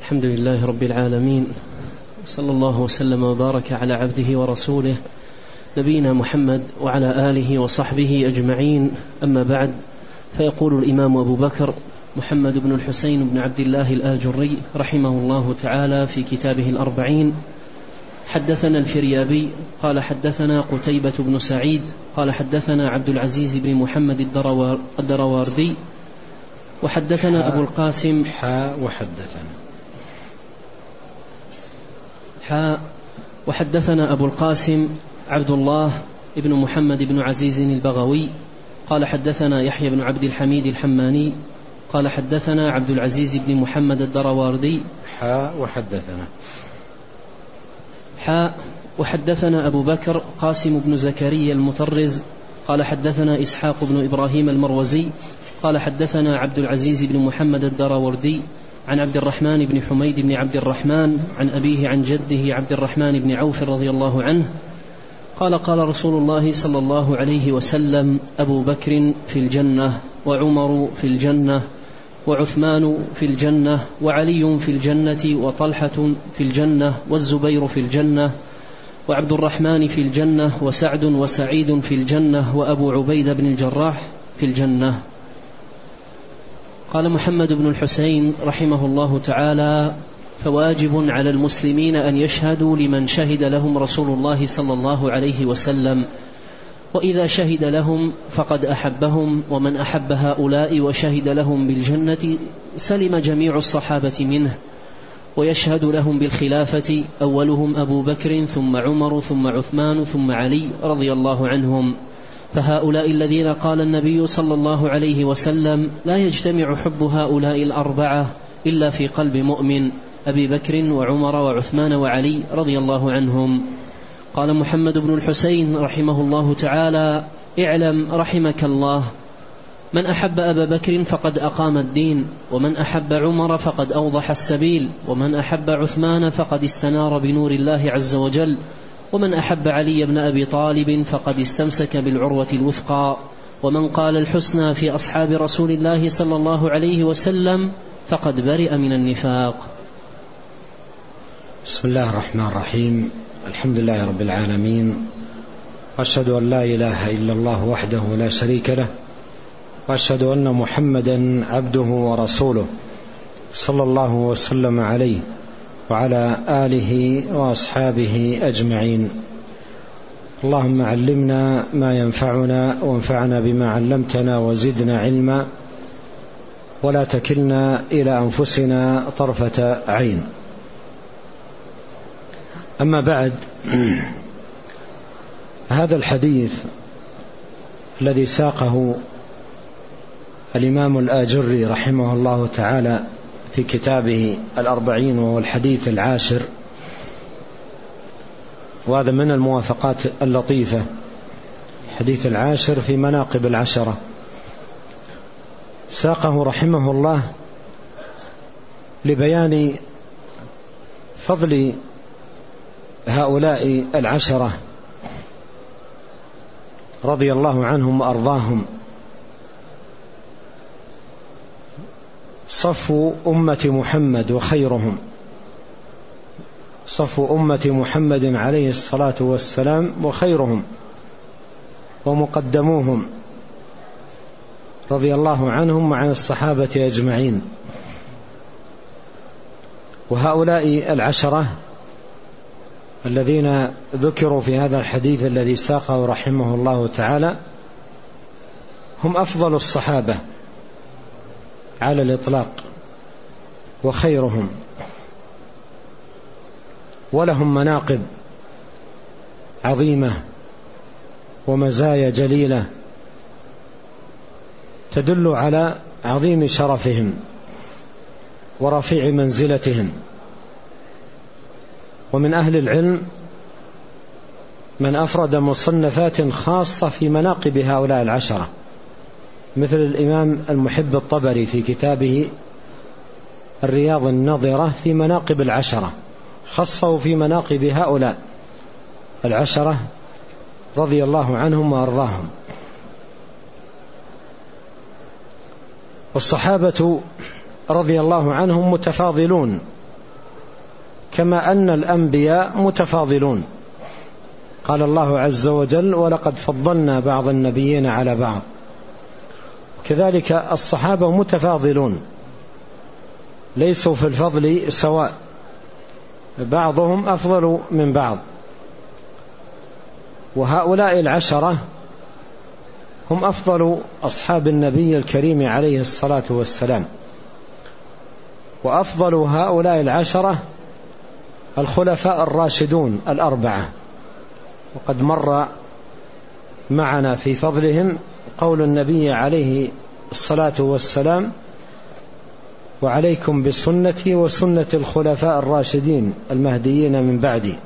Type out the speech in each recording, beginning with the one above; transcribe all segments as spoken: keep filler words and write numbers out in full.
الحمد لله رب العالمين، صلى الله وسلم وبارك على عبده ورسوله نبينا محمد وعلى آله وصحبه أجمعين. أما بعد، فيقول الإمام أبو بكر محمد بن الحسين بن عبد الله الآجري رحمه الله تعالى في كتابه الأربعين: حدثنا الفريابي قال حدثنا قتيبة بن سعيد قال حدثنا عبد العزيز بن محمد الدرواردي وحدثنا أبو القاسم حاء وحدثنا حاء وحدثنا أبو القاسم عبد الله بن محمد بن عزيز البغوي قال حدثنا يحيى بن عبد الحميد الحماني قال حدثنا عبد العزيز بن محمد الدرواردي حاء وحدثنا حاء وحدثنا أبو بكر قاسم بن زكريا المطرز قال حدثنا إسحاق بن إبراهيم المروزي قال حدثنا عبد العزيز بن محمد الدرواردي عن عبد الرحمن بن حميد بن عبد الرحمن عن أبيه عن جده عبد الرحمن بن عوف رضي الله عنه قال قال رسول الله صلى الله عليه وسلم: أبو بكر في الجنة، وعمر في الجنة، وعثمان في الجنة، وعلي في الجنة، وطلحة في الجنة، والزبير في الجنة، وعبد الرحمن في الجنة، وسعد وسعيد في الجنة، وأبو عبيدة بن الجراح في الجنة. قال محمد بن الحسين رحمه الله تعالى: فواجب على المسلمين أن يشهدوا لمن شهد لهم رسول الله صلى الله عليه وسلم، وإذا شهد لهم فقد أحبهم، ومن أحب هؤلاء وشهد لهم بالجنة سلم جميع الصحابة منه، ويشهد لهم بالخلافة أولهم أبو بكر ثم عمر ثم عثمان ثم علي رضي الله عنهم. فهؤلاء الذين قال النبي صلى الله عليه وسلم: لا يجتمع حب هؤلاء الأربعة إلا في قلب مؤمن، أبي بكر وعمر وعثمان وعلي رضي الله عنهم. قال محمد بن الحسين رحمه الله تعالى: اعلم رحمك الله، من أحب أبا بكر فقد أقام الدين، ومن أحب عمر فقد أوضح السبيل، ومن أحب عثمان فقد استنار بنور الله عز وجل، ومن أحب علي بن أبي طالب فقد استمسك بالعروة الوثقى، ومن قال الحسنى في أصحاب رسول الله صلى الله عليه وسلم فقد برئ من النفاق. بسم الله الرحمن الرحيم. الحمد لله رب العالمين، وأشهد أن لا إله إلا الله وحده لا شريك له، وأشهد أن محمدا عبده ورسوله صلى الله وسلم عليه وعلى آله وأصحابه أجمعين. اللهم علمنا ما ينفعنا، وانفعنا بما علمتنا، وزدنا علما، ولا تكلنا إلى أنفسنا طرفة عين. أما بعد، هذا الحديث الذي ساقه الإمام الآجري رحمه الله تعالى في كتابه الأربعين، وهو الحديث العاشر، وهذا من الموافقات اللطيفة، الحديث العاشر في مناقب العشرة. ساقه رحمه الله لبيان فضل هؤلاء العشرة رضي الله عنهم وأرضاهم، صفو أمة محمد وخيرهم، صفو أمة محمد عليه الصلاة والسلام وخيرهم ومقدموهم رضي الله عنهم وعن الصحابة أجمعين. وهؤلاء العشرة الذين ذكروا في هذا الحديث الذي ساقه رحمه الله تعالى هم أفضل الصحابة على الإطلاق وخيرهم، ولهم مناقب عظيمة ومزايا جليلة تدل على عظيم شرفهم ورفيع منزلتهم. ومن أهل العلم من أفرد مصنفات خاصة في مناقب هؤلاء العشرة، مثل الإمام المحب الطبري في كتابه الرياض النظرة في مناقب العشرة، خصه في مناقب هؤلاء العشرة رضي الله عنهم وأرضاهم. والصحابة رضي الله عنهم متفاضلون كما أن الأنبياء متفاضلون. قال الله عز وجل: ولقد فضلنا بعض النبيين على بعض. كذلك الصحابة متفاضلون، ليسوا في الفضل سواء، بعضهم أفضل من بعض. وهؤلاء العشرة هم أفضل أصحاب النبي الكريم عليه الصلاة والسلام. وأفضل هؤلاء العشرة الخلفاء الراشدون الأربعة، وقد مر معنا في فضلهم قول النبي عليه الصلاة والسلام: وعليكم بسنتي وسنة الخلفاء الراشدين المهديين من بعدي،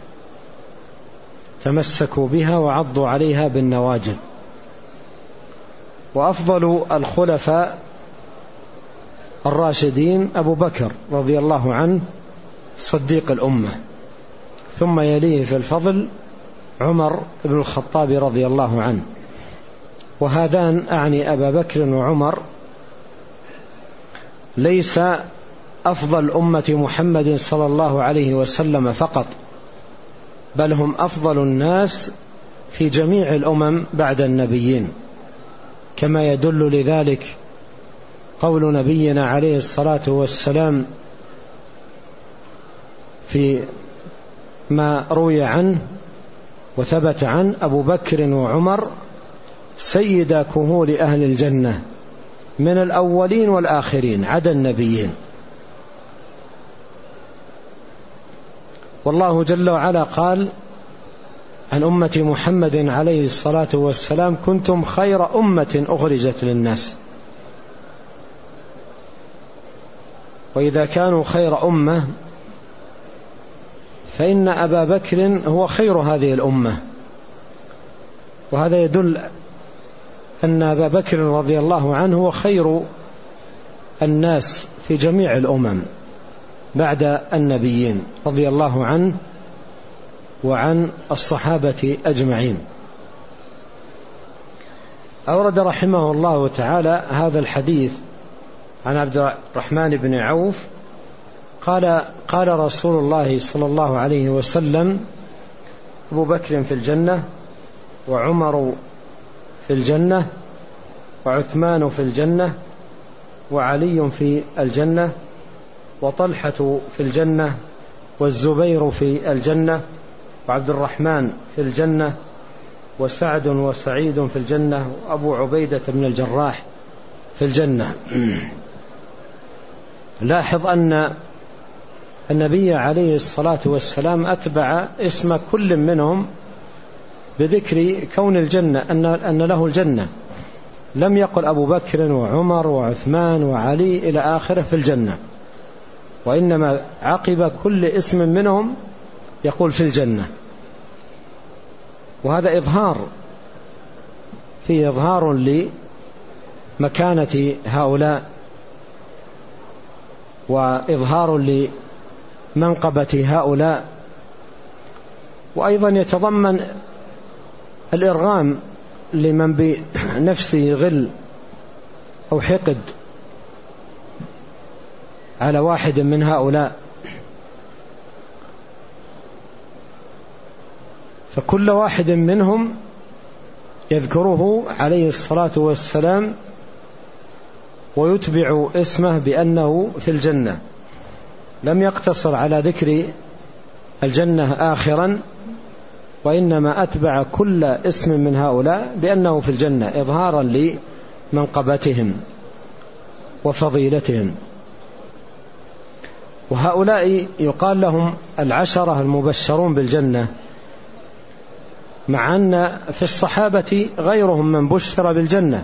تمسكوا بها وعضوا عليها بالنواجذ. وأفضل الخلفاء الراشدين أبو بكر رضي الله عنه صديق الأمة، ثم يليه في الفضل عمر بن الخطاب رضي الله عنه. وهذان أعني أبا بكر وعمر ليس أفضل أمة محمد صلى الله عليه وسلم فقط، بل هم أفضل الناس في جميع الأمم بعد النبيين، كما يدل لذلك قول نبينا عليه الصلاة والسلام في ما روي عنه وثبت عن: أبو بكر وعمر سيدا كهول أهل الجنة من الأولين والآخرين عدا النبيين. والله جل وعلا قال عن أمة محمد عليه الصلاة والسلام: كنتم خير أمة أخرجت للناس. وإذا كانوا خير أمة فإن أبا بكر هو خير هذه الأمة. وهذا يدل أن أبا بكر رضي الله عنه هو خير الناس في جميع الأمم بعد النبيين رضي الله عنه وعن الصحابة أجمعين. أورد رحمه الله تعالى هذا الحديث عن عبد الرحمن بن عوف قال: قال رسول الله صلى الله عليه وسلم: أبو بكر في الجنة، وعمر في الجنة، وعثمان في الجنة، وعلي في الجنة، وطلحة في الجنة، والزبير في الجنة، وعبد الرحمن في الجنة، وسعد وسعيد في الجنة، وأبو عبيدة بن الجراح في الجنة. لاحظ أن النبي عليه الصلاة والسلام أتبع اسم كل منهم بذكر كون الجنة، أن, أن له الجنة. لم يقل أبو بكر وعمر وعثمان وعلي إلى آخره في الجنة، وإنما عقب كل اسم منهم يقول في الجنة. وهذا إظهار فيه إظهار لمكانة هؤلاء، وإظهار لمنقبة هؤلاء، وأيضا يتضمن الإرغام لمن بنفسه غل أو حقد على واحد من هؤلاء، فكل واحد منهم يذكره عليه الصلاة والسلام ويتبع اسمه بأنه في الجنة. لم يقتصر على ذكر الجنة آخرا، وإنما أتبع كل اسم من هؤلاء بأنه في الجنة إظهارا لمنقبتهم وفضيلتهم. وهؤلاء يقال لهم العشرة المبشرون بالجنة، مع أن في الصحابة غيرهم من بشر بالجنة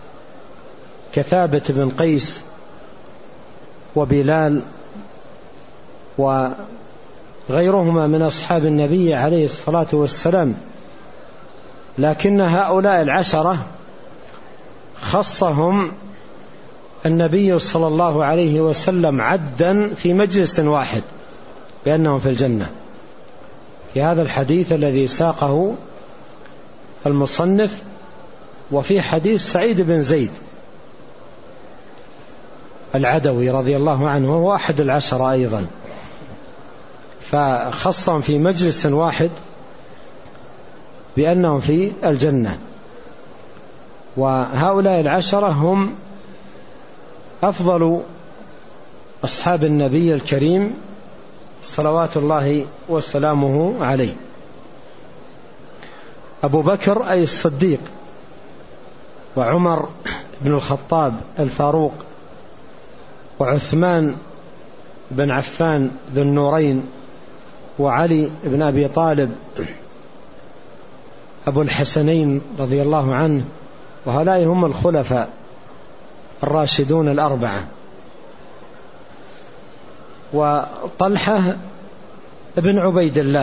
كثابت بن قيس وبلال وغيرهما من أصحاب النبي عليه الصلاة والسلام. لكن هؤلاء العشرة خصهم النبي صلى الله عليه وسلم عدا في مجلس واحد بأنهم في الجنة، في هذا الحديث الذي ساقه المصنف، وفي حديث سعيد بن زيد العدوي رضي الله عنه، وهو أحد العشرة أيضا. فخصهم في مجلس واحد بأنهم في الجنة. وهؤلاء العشرة هم أفضل أصحاب النبي الكريم صلوات الله وسلامه عليه: أبو بكر أي الصديق، وعمر بن الخطاب الفاروق، وعثمان بن عفان ذو النورين، وعلي بن أبي طالب أبو الحسنين رضي الله عنه. وهؤلاء هم الخلفاء الراشدون الأربعة. وطلحة ابن عبيد الله،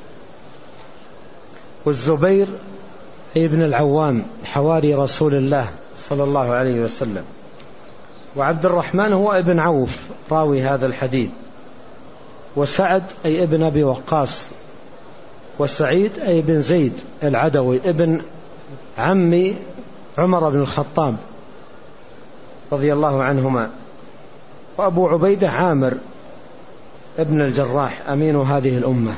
والزبير ابن العوام حواري رسول الله صلى الله عليه وسلم، وعبد الرحمن هو ابن عوف راوي هذا الحديث، وسعد أي ابن أبي وقاص، وسعيد أي ابن زيد العدوي ابن عمي عمر بن الخطاب رضي الله عنهما، وأبو عبيدة عامر ابن الجراح أمين هذه الأمة.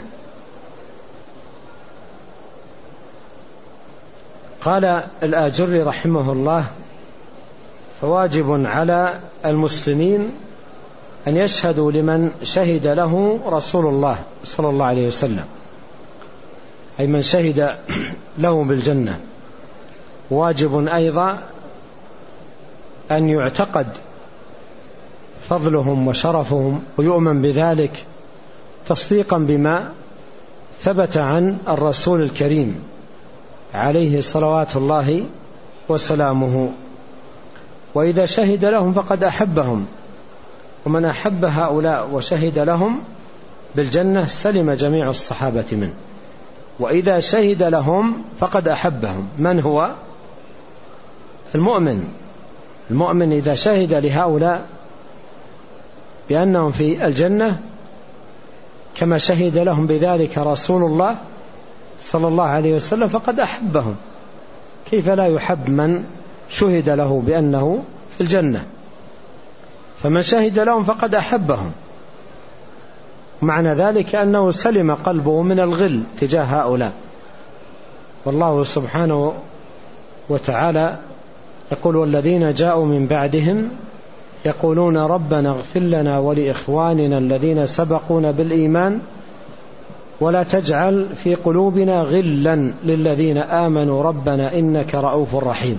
قال الآجري رحمه الله: فواجب على المسلمين أن يشهدوا لمن شهد له رسول الله صلى الله عليه وسلم، أي من شهد له بالجنة. واجب أيضا أن يعتقد فضلهم وشرفهم ويؤمن بذلك تصديقا بما ثبت عن الرسول الكريم عليه صلوات الله وسلامه. وإذا شهد لهم فقد أحبهم، ومن أحب هؤلاء وشهد لهم بالجنة سلم جميع الصحابة منه. وإذا شهد لهم فقد أحبهم، من هو؟ المؤمن. المؤمن إذا شهد لهؤلاء بأنهم في الجنة كما شهد لهم بذلك رسول الله صلى الله عليه وسلم فقد أحبهم. كيف لا يحب من شهد له بأنه في الجنة؟ فمن شهد لهم فقد أحبهم، معنى ذلك أنه سلم قلبه من الغل تجاه هؤلاء. والله سبحانه وتعالى يقول: والذين جاءوا من بعدهم يقولون ربنا اغفر لنا ولإخواننا الذين سبقونا بالإيمان ولا تجعل في قلوبنا غلا للذين آمنوا ربنا إنك رؤوف رحيم.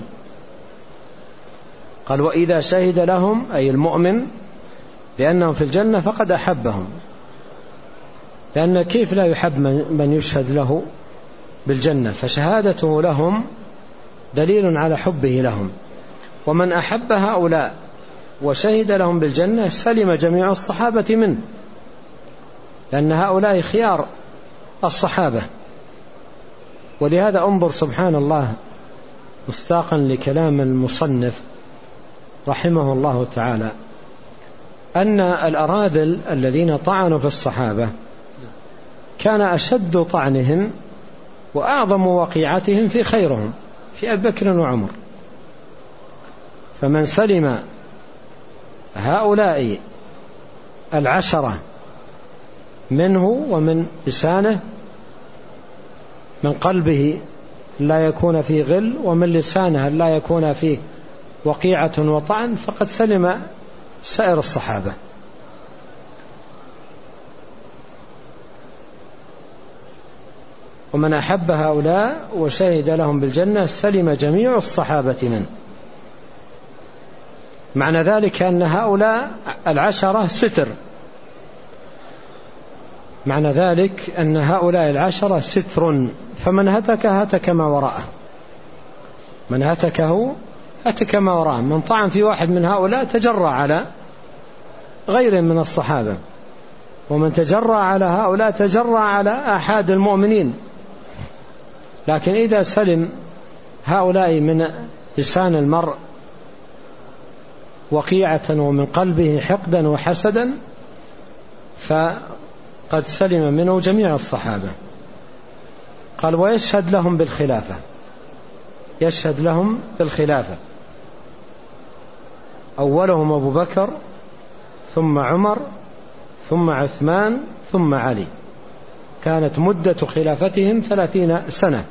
قال: وإذا شهد لهم أي المؤمن بأنهم في الجنة فقد أحبهم، لأن كيف لا يحب من يشهد له بالجنة؟ فشهادته لهم دليل على حبه لهم. ومن أحب هؤلاء وشهد لهم بالجنة سلم جميع الصحابة منه، لأن هؤلاء خيار الصحابة. ولهذا انظر سبحان الله مستاقا لكلام المصنف رحمه الله تعالى أن الأراذل الذين طعنوا في الصحابة كان أشد طعنهم وأعظم وقيعتهم في خيرهم في أبي بكر وعمر. فمن سلم هؤلاء العشرة منه ومن لسانه، من قلبه لا يكون فيه غل، ومن لسانه لا يكون فيه وقيعة وطعن، فقد سلم سائر الصحابة. ومن أحب هؤلاء وشهد لهم بالجنة سلم جميع الصحابة منه. معنى ذلك أن هؤلاء العشرة ستر، معنى ذلك أن هؤلاء العشرة ستر، فمن هتك هتك ما وراءه، من هتكه هتك ما وراءه. من طعن في واحد من هؤلاء تجرى على غير من الصحابة، ومن تجرى على هؤلاء تجرى على أحد المؤمنين. لكن إذا سلم هؤلاء من لسان المرء وقيعة ومن قلبه حقدا وحسدا فقد سلم منه جميع الصحابة. قال: ويشهد لهم بالخلافة، يشهد لهم بالخلافة، أولهم أبو بكر ثم عمر ثم عثمان ثم علي، كانت مدة خلافتهم ثلاثين سنة.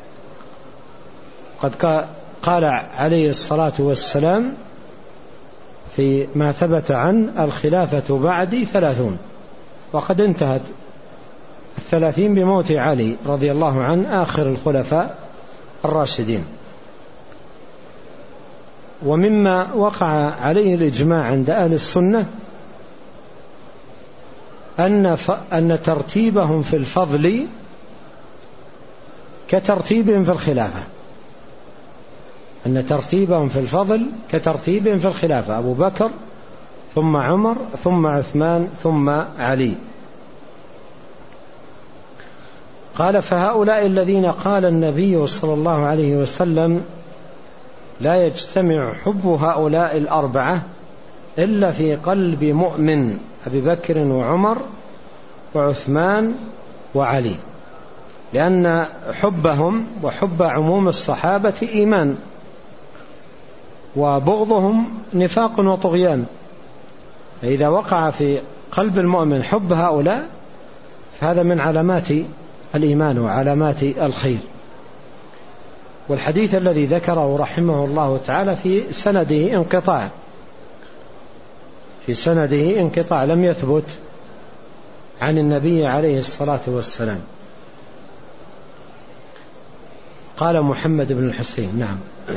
قد قال عليه الصلاة والسلام فيما ثبت عن الخلافة بعدي ثلاثون، وقد انتهت الثلاثين بموت علي رضي الله عنه آخر الخلفاء الراشدين. ومما وقع عليه الإجماع عند أهل السنة أن أن ترتيبهم في الفضل كترتيبهم في الخلافة، أن ترتيبهم في الفضل كترتيبهم في الخلافة، أبو بكر ثم عمر ثم عثمان ثم علي. قال: فهؤلاء الذين قال النبي صلى الله عليه وسلم لا يجتمع حب هؤلاء الأربعة إلا في قلب مؤمن، أبي بكر وعمر وعثمان وعلي، لأن حبهم وحب عموم الصحابة إيمان، وبغضهم نفاق وطغيان. فإذا وقع في قلب المؤمن حب هؤلاء فهذا من علامات الإيمان وعلامات الخير. والحديث الذي ذكره رحمه الله تعالى في سنده انقطاع، في سنده انقطاع لم يثبت عن النبي عليه الصلاة والسلام. قال محمد بن الحسين. نعم.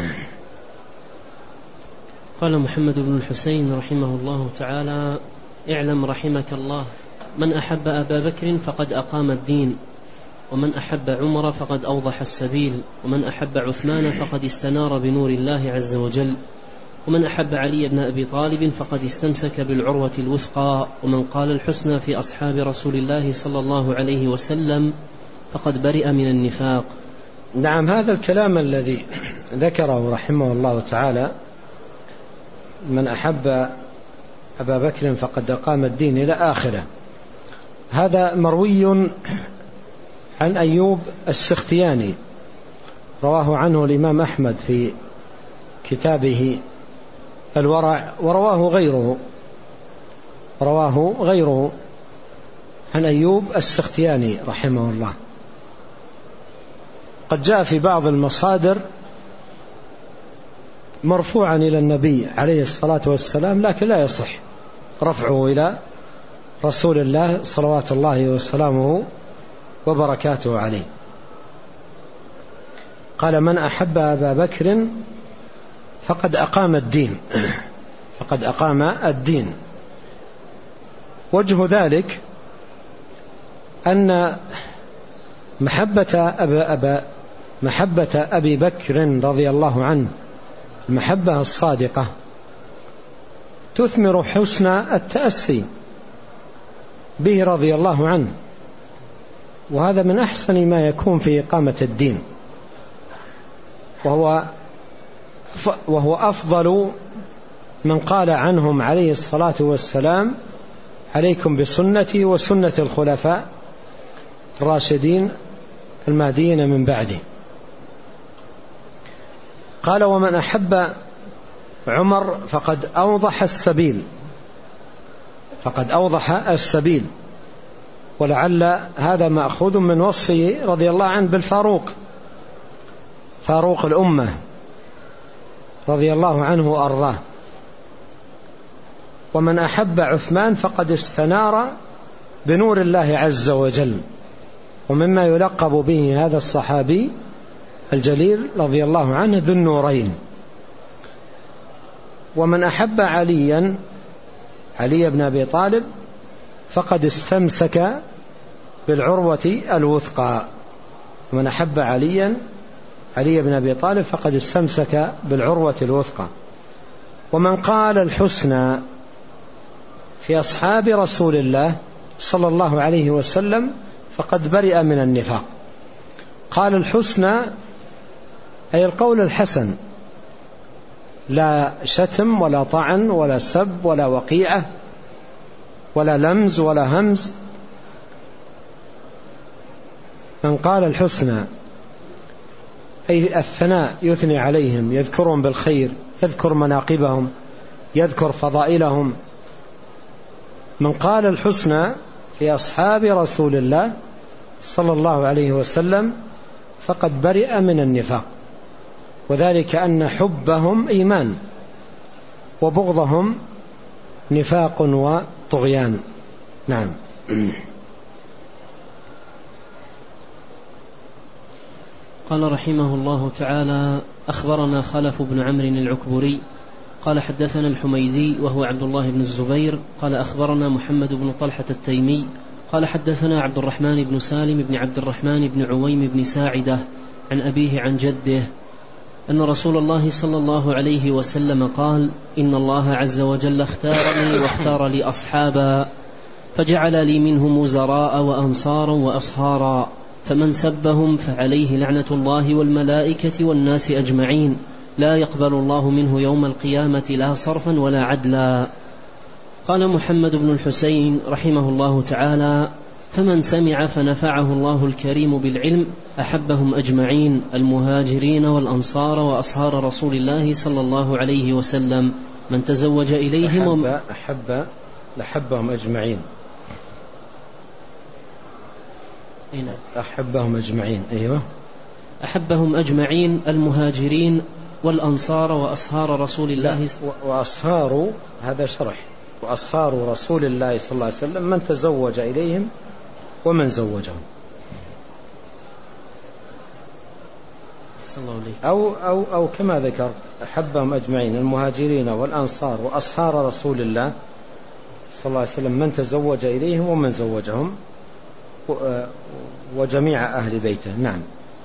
قال محمد بن الحسين رحمه الله تعالى: اعلم رحمك الله، من أحب أبا بكر فقد أقام الدين، ومن أحب عمر فقد أوضح السبيل، ومن أحب عثمان فقد استنار بنور الله عز وجل، ومن أحب علي بن أبي طالب فقد استمسك بالعروة الوثقى، ومن قال الحسنى في أصحاب رسول الله صلى الله عليه وسلم فقد برئ من النفاق. نعم، هذا الكلام الذي ذكره رحمه الله تعالى: من أحب أبا بكر فقد أقام الدين إلى آخره، هذا مروي عن أيوب السختياني، رواه عنه الإمام أحمد في كتابه الورع، ورواه غيره رواه غيره عن أيوب السختياني رحمه الله. قد جاء في بعض المصادر مرفوعا إلى النبي عليه الصلاة والسلام، لكن لا يصح رفعه إلى رسول الله صلوات الله وسلامه وبركاته عليه. قال: من أحب أبا بكر فقد أقام الدين، فقد أقام الدين. وجه ذلك أن محبة أبا أبا محبة أبي بكر رضي الله عنه، المحبة الصادقة، تثمر حسن التأسي به رضي الله عنه، وهذا من أحسن ما يكون في إقامة الدين، وهو وهو أفضل من قال عنهم عليه الصلاة والسلام: عليكم بسنتي وسنة الخلفاء الراشدين المهديين من بعدي. قال: ومن أحب عمر فقد أوضح السبيل، فقد أوضح السبيل. ولعل هذا مأخوذ من وصفه رضي الله عنه بالفاروق، فاروق الأمة رضي الله عنه وأرضاه. ومن أحب عثمان فقد استنار بنور الله عز وجل، ومما يلقب به هذا الصحابي الجليل رضي الله عنه ذو النورين. ومن أحب عليا علي بن أبي طالب فقد استمسك بالعروة الوثقى. ومن أحب عليا علي بن أبي طالب فقد استمسك بالعروة الوثقى. ومن قال الحسنى في أصحاب رسول الله صلى الله عليه وسلم فقد برئ من النفاق. قال الحسنى أي القول الحسن، لا شتم ولا طعن ولا سب ولا وقيعة ولا لمز ولا همز. من قال الحسنى أي الثناء، يثني عليهم، يذكرهم بالخير، يذكر مناقبهم، يذكر فضائلهم، من قال الحسنى في أصحاب رسول الله صلى الله عليه وسلم فقد برئ من النفاق، وذلك أن حبهم إيمان وبغضهم نفاق وطغيان. نعم. قال رحمه الله تعالى: أخبرنا خلف بن عمرو العكبري قال حدثنا الحميدي وهو عبد الله بن الزبير قال أخبرنا محمد بن طلحة التيمي قال حدثنا عبد الرحمن بن سالم بن عبد الرحمن بن عويم بن ساعدة عن أبيه عن جده أن رسول الله صلى الله عليه وسلم قال: إن الله عز وجل اختارني واختار لي أصحابا، فجعل لي منهم وزراء وأنصارا وأصهارا، فمن سبهم فعليه لعنة الله والملائكة والناس أجمعين، لا يقبل الله منه يوم القيامة لا صرفا ولا عدلا. قال محمد بن الحسين رحمه الله تعالى: فمن سمع فنفعه الله الكريم بالعلم أحبهم أجمعين، المهاجرين والأنصار وأصهار رسول الله صلى الله عليه وسلم، من تزوج إليهم أحب, أحب لحبهم أجمعين. أحبهم أجمعين. أيوة. أحبهم أجمعين المهاجرين والأنصار وأصهار رسول الله. وأصهار هذا شرح. وأصهار رسول الله صلى الله عليه وسلم من تزوج إليهم ومن زوجهم. أو, أو, أو كما ذكرت أحبهم أجمعين المهاجرين والأنصار وأصهار رسول الله صلى الله عليه وسلم من تزوج إليهم ومن زوجهم وجميع أهل بيته. نعم.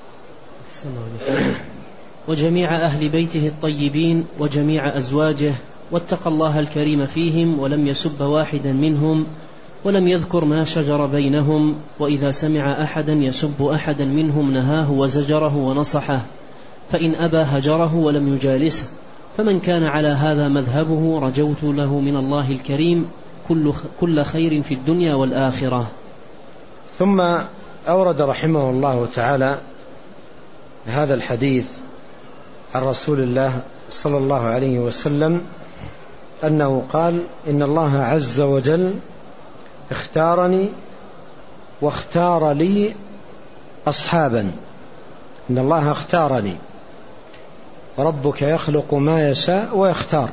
وجميع أهل بيته الطيبين وجميع أزواجه، واتقى الله الكريم فيهم ولم يسب واحدا منهم ولم يذكر ما شجر بينهم، وإذا سمع أحدا يسب أحدا منهم نهاه وزجره ونصحه، فإن أبى هجره ولم يجالسه، فمن كان على هذا مذهبه رجوت له من الله الكريم كل, كل خير في الدنيا والآخرة. ثم أورد رحمه الله تعالى هذا الحديث عن رسول الله صلى الله عليه وسلم أنه قال: إن الله عز وجل اختارني واختار لي أصحابا. إن الله اختارني، ربك يخلق ما يشاء ويختار،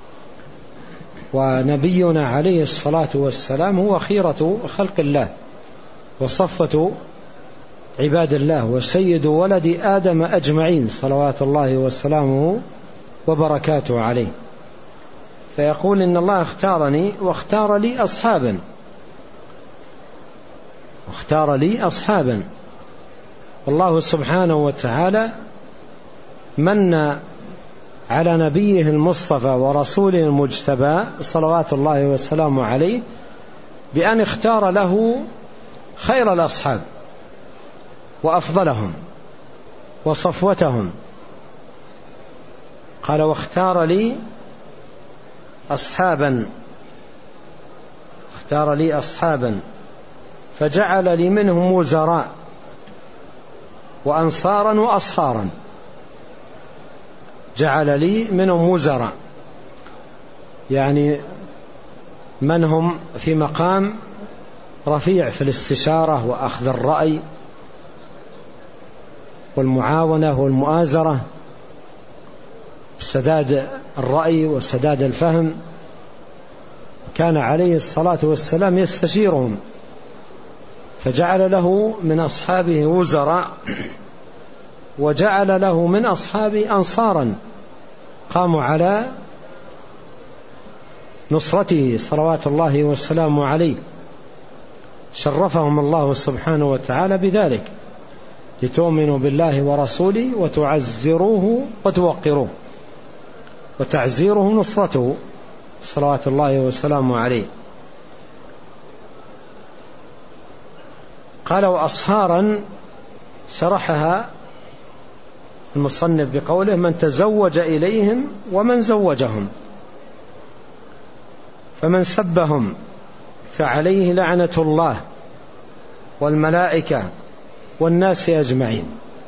ونبينا عليه الصلاة والسلام هو خيرة خلق الله وصفة عباد الله وسيد ولد آدم أجمعين صلوات الله وسلامه وبركاته عليه. فيقول: إن الله اختارني واختار لي أصحابا، واختار لي أصحابا. الله سبحانه وتعالى من على نبيه المصطفى ورسوله المجتبى صلوات الله وسلامه عليه بأن اختار له خير الأصحاب وأفضلهم وصفوتهم. قال: واختار لي أصحابا، اختار لي أصحابا فجعل لي منهم وزراء وأنصارا وأصهارا. جعل لي منهم وزراء يعني من هم في مقام رفيع في الاستشارة وأخذ الرأي والمعاونة والمؤازرة، سداد الرأي وسداد الفهم. كان عليه الصلاة والسلام يستشيرهم، فجعل له من أصحابه وزراء، وجعل له من أصحابه أنصارا قاموا على نصرته صلوات الله والسلام عليه. شرفهم الله سبحانه وتعالى بذلك، لتؤمنوا بالله ورسوله وتعزروه وتوقروه، وتعزيره نصرته صلوات الله وسلامه عليه. قال: وأصهارا شرحها المصنف بقوله: من تزوج إليهم ومن زوجهم، فمن سبهم فعليه لعنة الله والملائكة والناس أجمعين.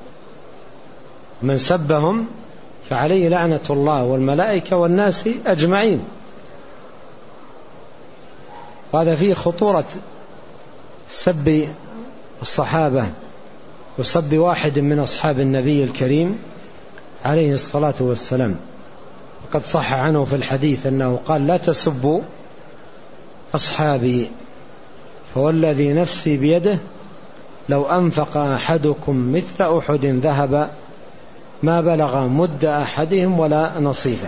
من سبهم فعليه لعنة الله والملائكة والناس أجمعين. وهذا فيه خطورة سب الصحابة وسب واحد من أصحاب النبي الكريم عليه الصلاة والسلام. وقد صح عنه في الحديث أنه قال: لا تسبوا أصحابي، فوالذي نفسي بيده لو أنفق أحدكم مثل أحد ذهب ما بلغ مد أحدهم ولا نصيفه.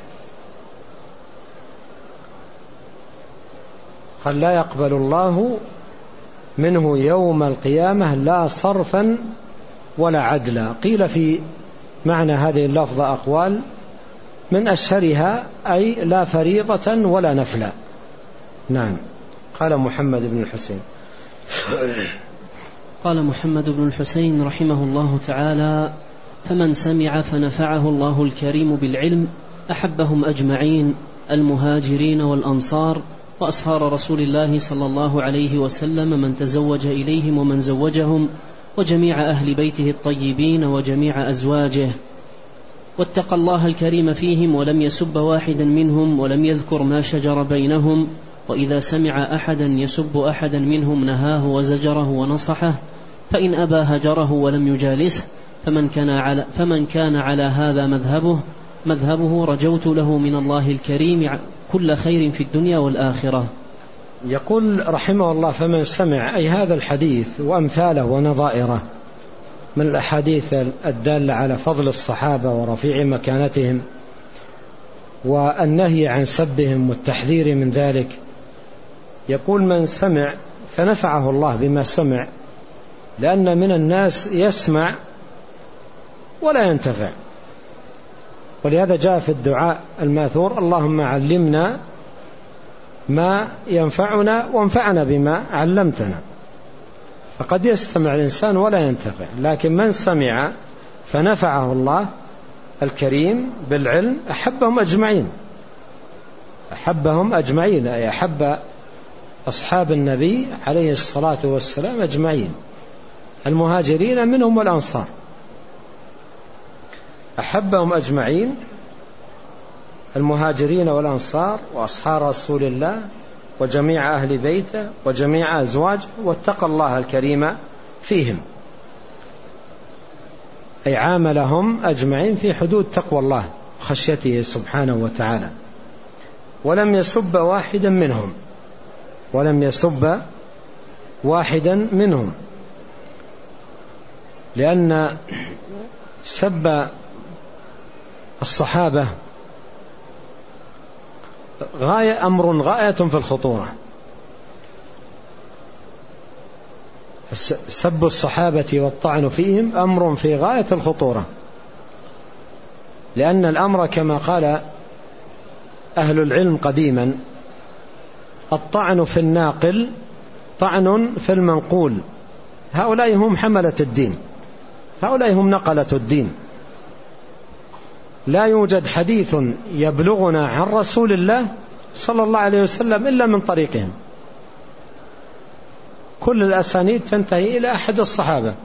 قال: لا يقبل الله منه يوم القيامة لا صرفا ولا عدلا. قيل في معنى هذه اللفظة أقوال، من أشهرها أي لا فريضة ولا نفلا. نعم. قال محمد بن الحسين قال محمد بن الحسين رحمه الله تعالى: فمن سمع فنفعه الله الكريم بالعلم أحبهم أجمعين، المهاجرين والأنصار وأصهار رسول الله صلى الله عليه وسلم، من تزوج إليهم ومن زوجهم، وجميع أهل بيته الطيبين وجميع أزواجه، واتقى الله الكريم فيهم ولم يسب واحدا منهم ولم يذكر ما شجر بينهم، وإذا سمع أحدا يسب أحدا منهم نهاه وزجره ونصحه، فإن أبى هجره ولم يجالسه، فمن كان على, فمن كان على هذا مذهبه مذهبه رجوت له من الله الكريم كل خير في الدنيا والآخرة. يقول رحمه الله: فمن سمع، أي هذا الحديث وأمثاله ونظائره من الأحاديث الدالة على فضل الصحابة ورفيع مكانتهم والنهي عن سبهم والتحذير من ذلك، يقول: من سمع فنفعه الله بما سمع، لأن من الناس يسمع ولا ينتفع، ولهذا جاء في الدعاء الماثور: اللهم علمنا ما ينفعنا وانفعنا بما علمتنا. فقد يستمع الإنسان ولا ينتفع، لكن من سمع فنفعه الله الكريم بالعلم أحبهم أجمعين، أحبهم أجمعين، أي أحب أصحاب النبي عليه الصلاة والسلام أجمعين، المهاجرين منهم والأنصار، أحبهم أجمعين، المهاجرين والأنصار وأصحاب رسول الله وجميع أهل بيته وجميع أزواجه، واتقى الله الكريم فيهم، أي عاملهم أجمعين في حدود تقوى الله خشيته سبحانه وتعالى، ولم يسب واحدا منهم ولم يسب واحدا منهم لأن سب الصحابة غاية أمر غاية في الخطورة. سب الصحابة والطعن فيهم أمر في غاية الخطورة، لأن الأمر كما قال أهل العلم قديما: الطعن في الناقل طعن في المنقول. هؤلاء هم حملة الدين، هؤلاء هم نقلة الدين. لا يوجد حديث يبلغنا عن رسول الله صلى الله عليه وسلم إلا من طريقهم، كل الأسانيد تنتهي إلى أحد الصحابة،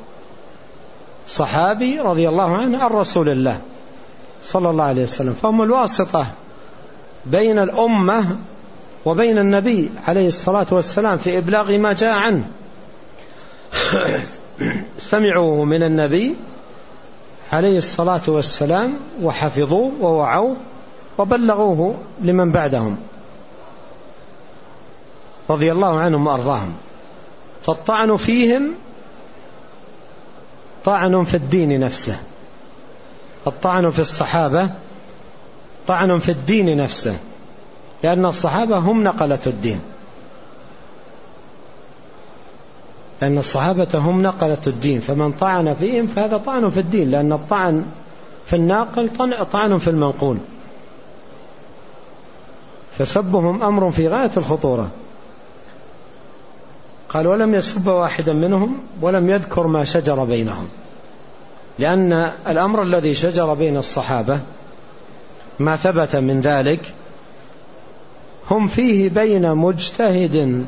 صحابي رضي الله عنه عن رسول الله صلى الله عليه وسلم، فهم الواسطة بين الأمة وبين النبي عليه الصلاة والسلام في إبلاغ ما جاء عنه. سمعوه من النبي عليه الصلاة والسلام وحفظوه ووعوه وبلغوه لمن بعدهم رضي الله عنهم وأرضاهم. فالطعن فيهم طعن في الدين نفسه، الطعن في الصحابة طعن في الدين نفسه، لأن الصحابة هم نقلة الدين، لأن الصحابة هم نقلة الدين، فمن طعن فيهم فهذا طعن في الدين، لأن الطعن في الناقل طعن في المنقول، فسبهم أمر في غاية الخطورة. قال: ولم يسب واحدا منهم ولم يذكر ما شجر بينهم، لأن الأمر الذي شجر بين الصحابة ما ثبت من ذلك هم فيه بين مجتهد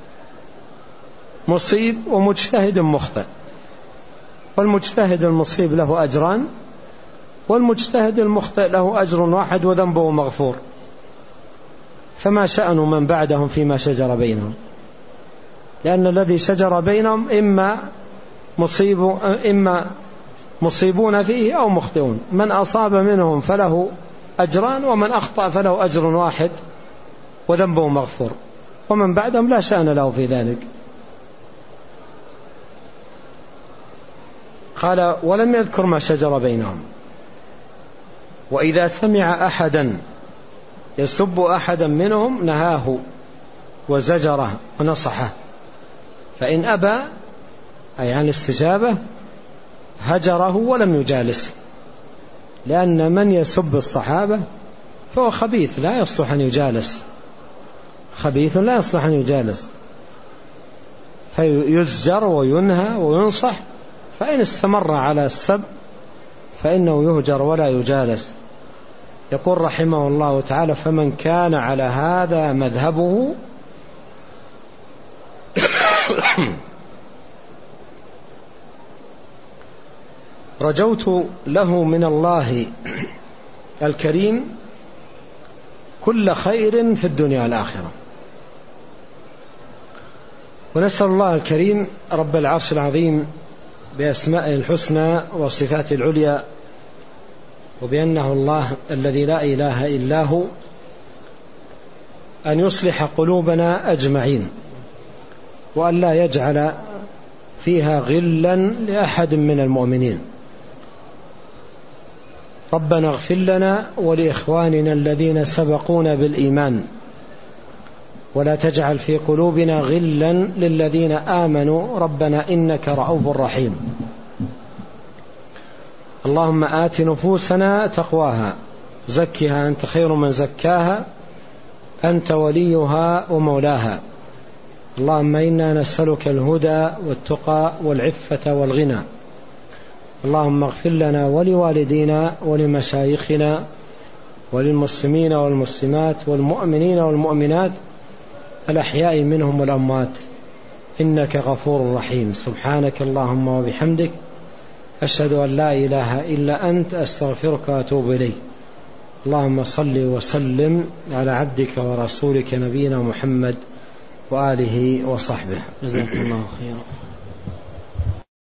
مصيب ومجتهد مخطئ، والمجتهد المصيب له أجران، والمجتهد المخطئ له أجر واحد وذنبه مغفور. فما شأن من بعدهم فيما شجر بينهم؟ لأن الذي شجر بينهم إما مصيب إما مصيبون فيه أو مخطئون، من أصاب منهم فله أجران، ومن أخطأ فله أجر واحد وذنبه مغفور، ومن بعدهم لا شأن له في ذلك. قال ولم يذكر ما شجر بينهم. وإذا سمع أحدا يسب أحدا منهم نهاه وزجره ونصحه، فإن أبى أي عن الاستجابة هجره ولم يجالس، لأن من يسب الصحابة فهو خبيث لا يصلح أن يجالس، خبيث لا يصلح أن يجالس، فيزجر وينهى وينصح. فإن استمر على السب فإنه يهجر ولا يجالس. يقول رحمه الله تعالى فمن كان على هذا مذهبه رجوت له من الله الكريم كل خير في الدنيا والآخرة. ونسأل الله الكريم رب العرش العظيم بأسمائه الحسنى وصفاته العليا وبأنه الله الذي لا إله إلا هو أن يصلح قلوبنا أجمعين، وأن لا يجعل فيها غلا لأحد من المؤمنين. ربنا اغفر لنا ولإخواننا الذين سبقونا بالإيمان ولا تجعل في قلوبنا غلا للذين آمنوا ربنا إنك رؤوف رحيم. اللهم آت نفوسنا تقواها زكها أنت خير من زكاها أنت وليها ومولاها. اللهم إنا نسألك الهدى والتقى والعفة والغنى. اللهم اغفر لنا ولوالدينا ولمشايخنا وللمسلمين والمسلمات والمؤمنين والمؤمنات الأحياء منهم والأموات إنك غفور رحيم. سبحانك اللهم وبحمدك أشهد أن لا إله إلا أنت أستغفرك وأتوب إليك. اللهم صل وسلم على عبدك ورسولك نبينا محمد وآله وصحبه. جزاكم الله خيرا.